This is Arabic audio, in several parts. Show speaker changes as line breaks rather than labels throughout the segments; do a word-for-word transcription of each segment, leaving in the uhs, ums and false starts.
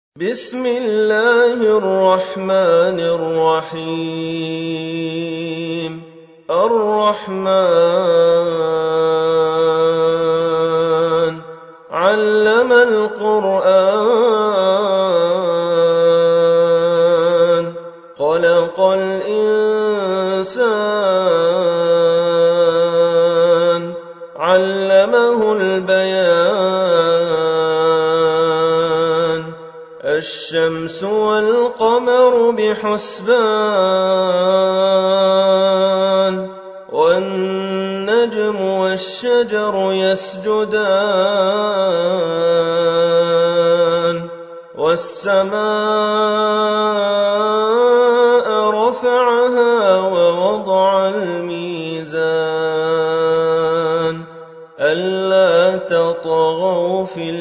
بسم الله الرحمن الرحيم الرحمن علم القرآن خلق الإنسان علمه البيان الشمس والقمر بحسبان والنجم والشجر يسجدان والسماء رفعها ووضع الميزان ألا تطغوا في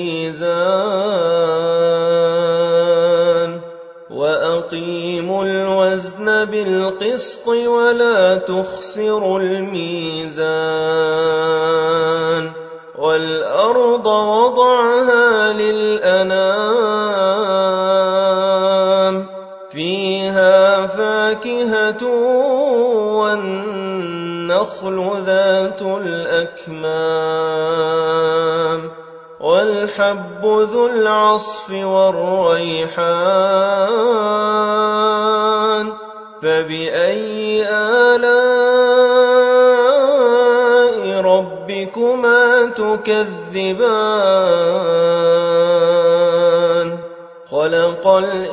الميزان وأقيموا الوزن بالقسط ولا تخسروا الميزان والأرض وضعها للأنام فيها فاكهة والنخل ذات الأكمام والحب ذو العصف والريحان فبأي آلاء ربكما تكذبان خلق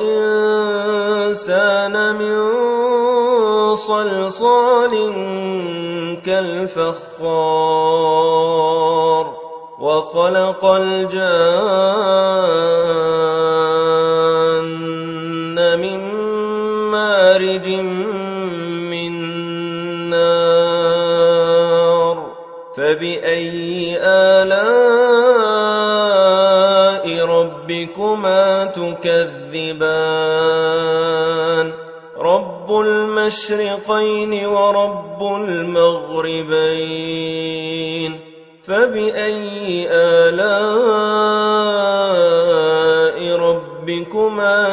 الإنسان من صلصال كالفخار وخلق الجان من مارج من نار فبأي آلاء ربكما تكذبان رب المشرقين ورب المغربين فبأي آلاء ربكما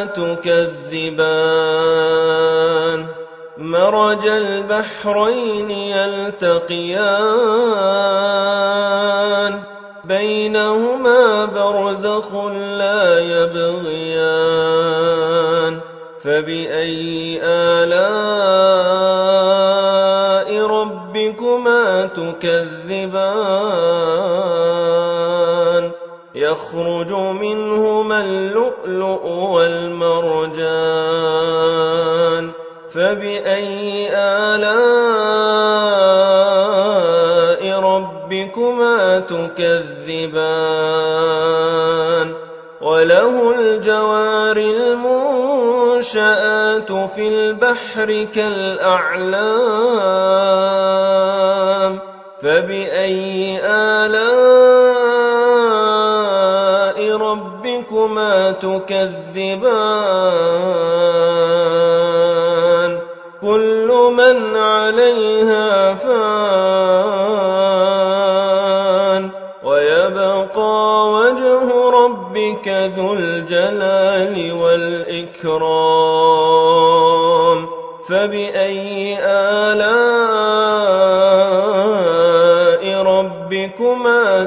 تكذبان مرج البحرين يلتقيان بينهما برزخ لا يبغيان فبأي آلاء ربكما تكذبان يخرج منهما اللؤلؤ والمرجان فبأي آلاء ربكما تكذبان وله الجوار المنشآت في البحر كالأعلام فبأي آلاء ربكما تكذبان كل من عليها فان ويبقى وجه ربك ذو الجلال والإكرام فبأي آلاء ربكما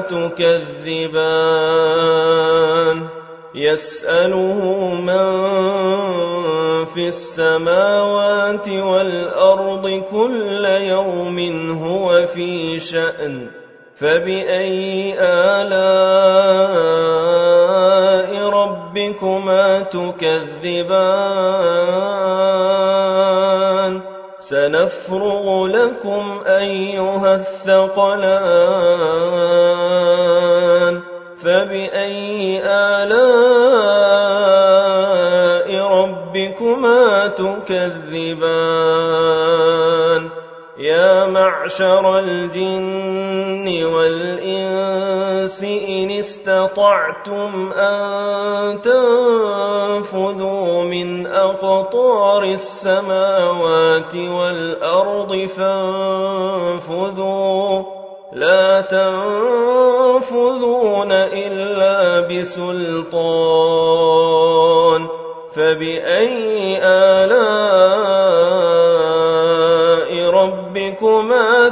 تكذبان يسأله من في السماوات والأرض كل يوم هو في شأن فبأي آلاء ربكما تكذبان سنفرغ لكم أيها الثقلان فبأي آلاء ربكما تكذبان يا معشر الجن والإنس إن استطعتم أن تنفذوا من أقطار السماوات والأرض فانفذوا لا تنفذون إلا بسلطان فبأي آلاء ربكما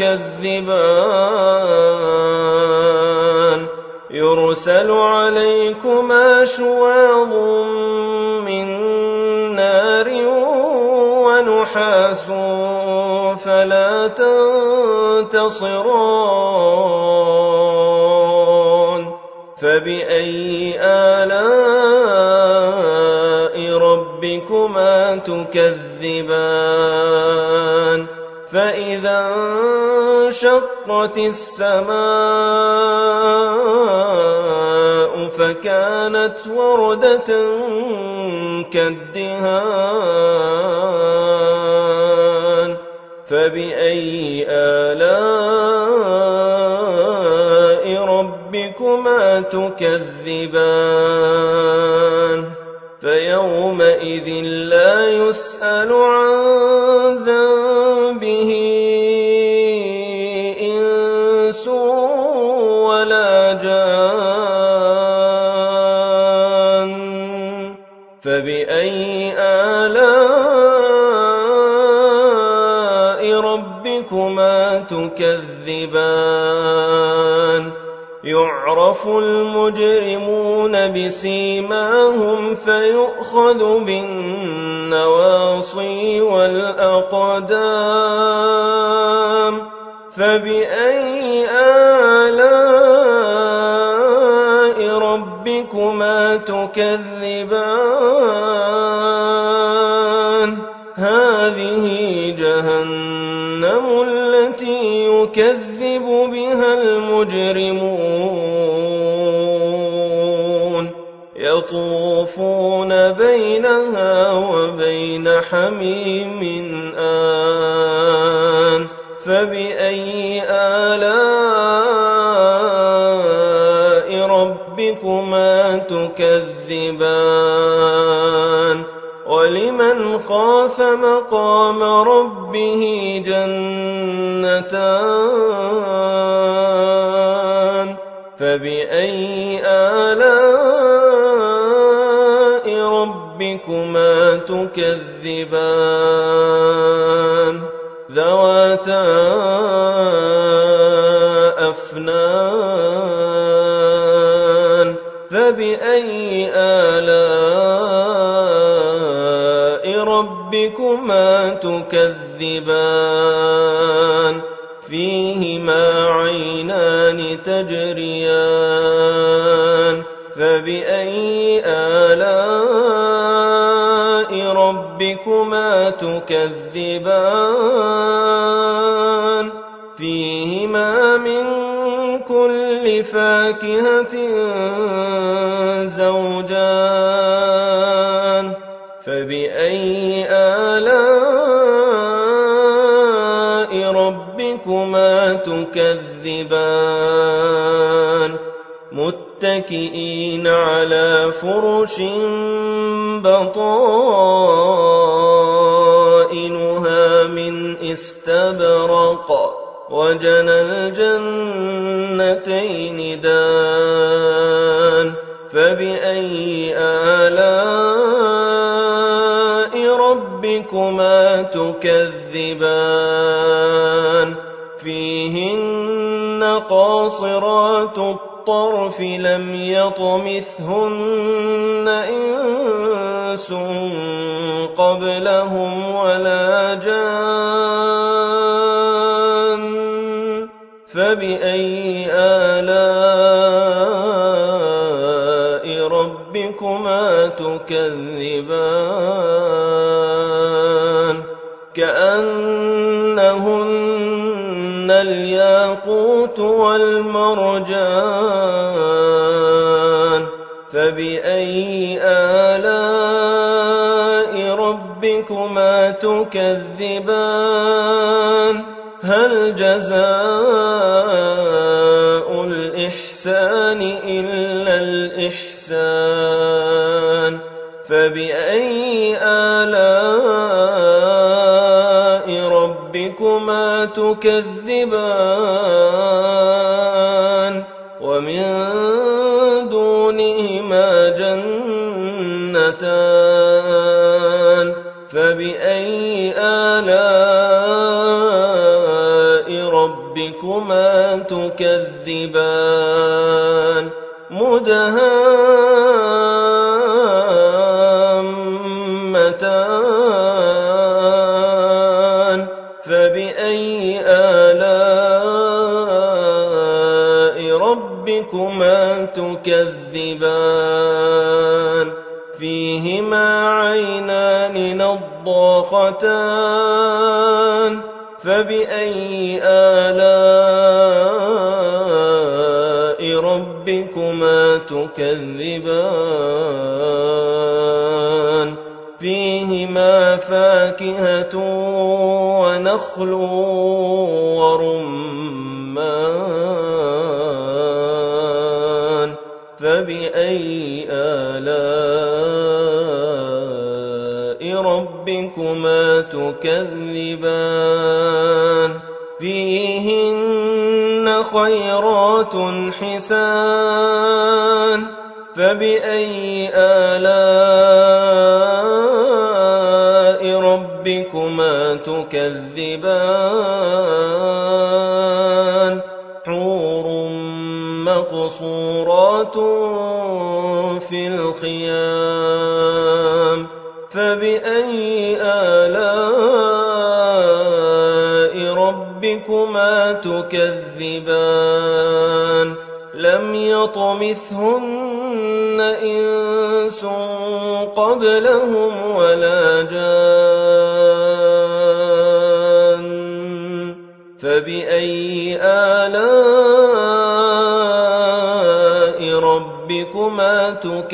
تكذبان يرسل عليكما شواظ من نار ونحاس فلا تنتصران فبأي آلاء ربكما تكذبان فإذا انشقت السماء فكانت وردة كالدهان فبأي آلاء ربكما تكذبان فيومئذ لا يسأل عن ذنبه إنس ولا جان فبأي آلاء ربكما تكذبان يعرف المجرمون بسيماهم فيؤخذ بالنواصي والأقدام فبأي آلاء ربكما تكذبان هذه جهنم التي يكذب بها المجرمون يطوفون بينها وبين حميم آن فبأي آلاء ربكما تكذبان ولمن خاف مقام ربه جنتان فبأي آلاء ربكما تكذبان ذواتا أفنان فبأي آلاء ربكما تكذبان فيهما عينان تجريان فبأي آلاء ربكما تكذبان فيهما من كل فاكهة زوجان فبأي آلاء ربكما تكذبان متكئين على فرش بطائنها من استبرق وجنى الجنتين دان فبأي آلاء ربكما تكذبان فيهن قاصرات الطرف لم يطمثهن إنس قبلهم ولا جان فبأي آلاء ربكما تكذبان كأنهن الياقوت والمرجان فبأي آلاء ربكما تكذبان هل جزاء الإحسان إلا الإحسان فبأي آلاء ربكما ربكما تكذبان ومن دونهما جنتان فبأي آلاء ربكما تكذبان مدهامتان فبأي آلاء ربكما تكذبان فيهما عينان نضاختان فبأي آلاء ربكما تكذبان فيهما فاكهة ونخل ورمان فبأي آلاء ربكما تكذبان فيهن خيرات حسان فبأي آلاء ربكما تكذبان حور مقصورات في الخيام فبأي آلاء ربكما تكذبان لم يطمثهن إنس قبلهم ولا جان فبأي آلاء ربكما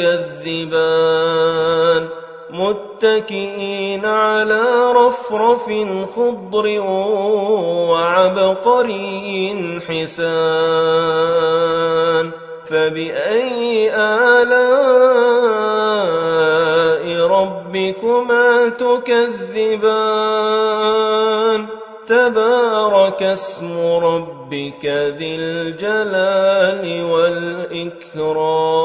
تكذبان متكئين على رفرف خضر وعبقري حسان فبأي آلاء ربكما تكذبان تبارك اسم ربك ذي الجلال والإكرام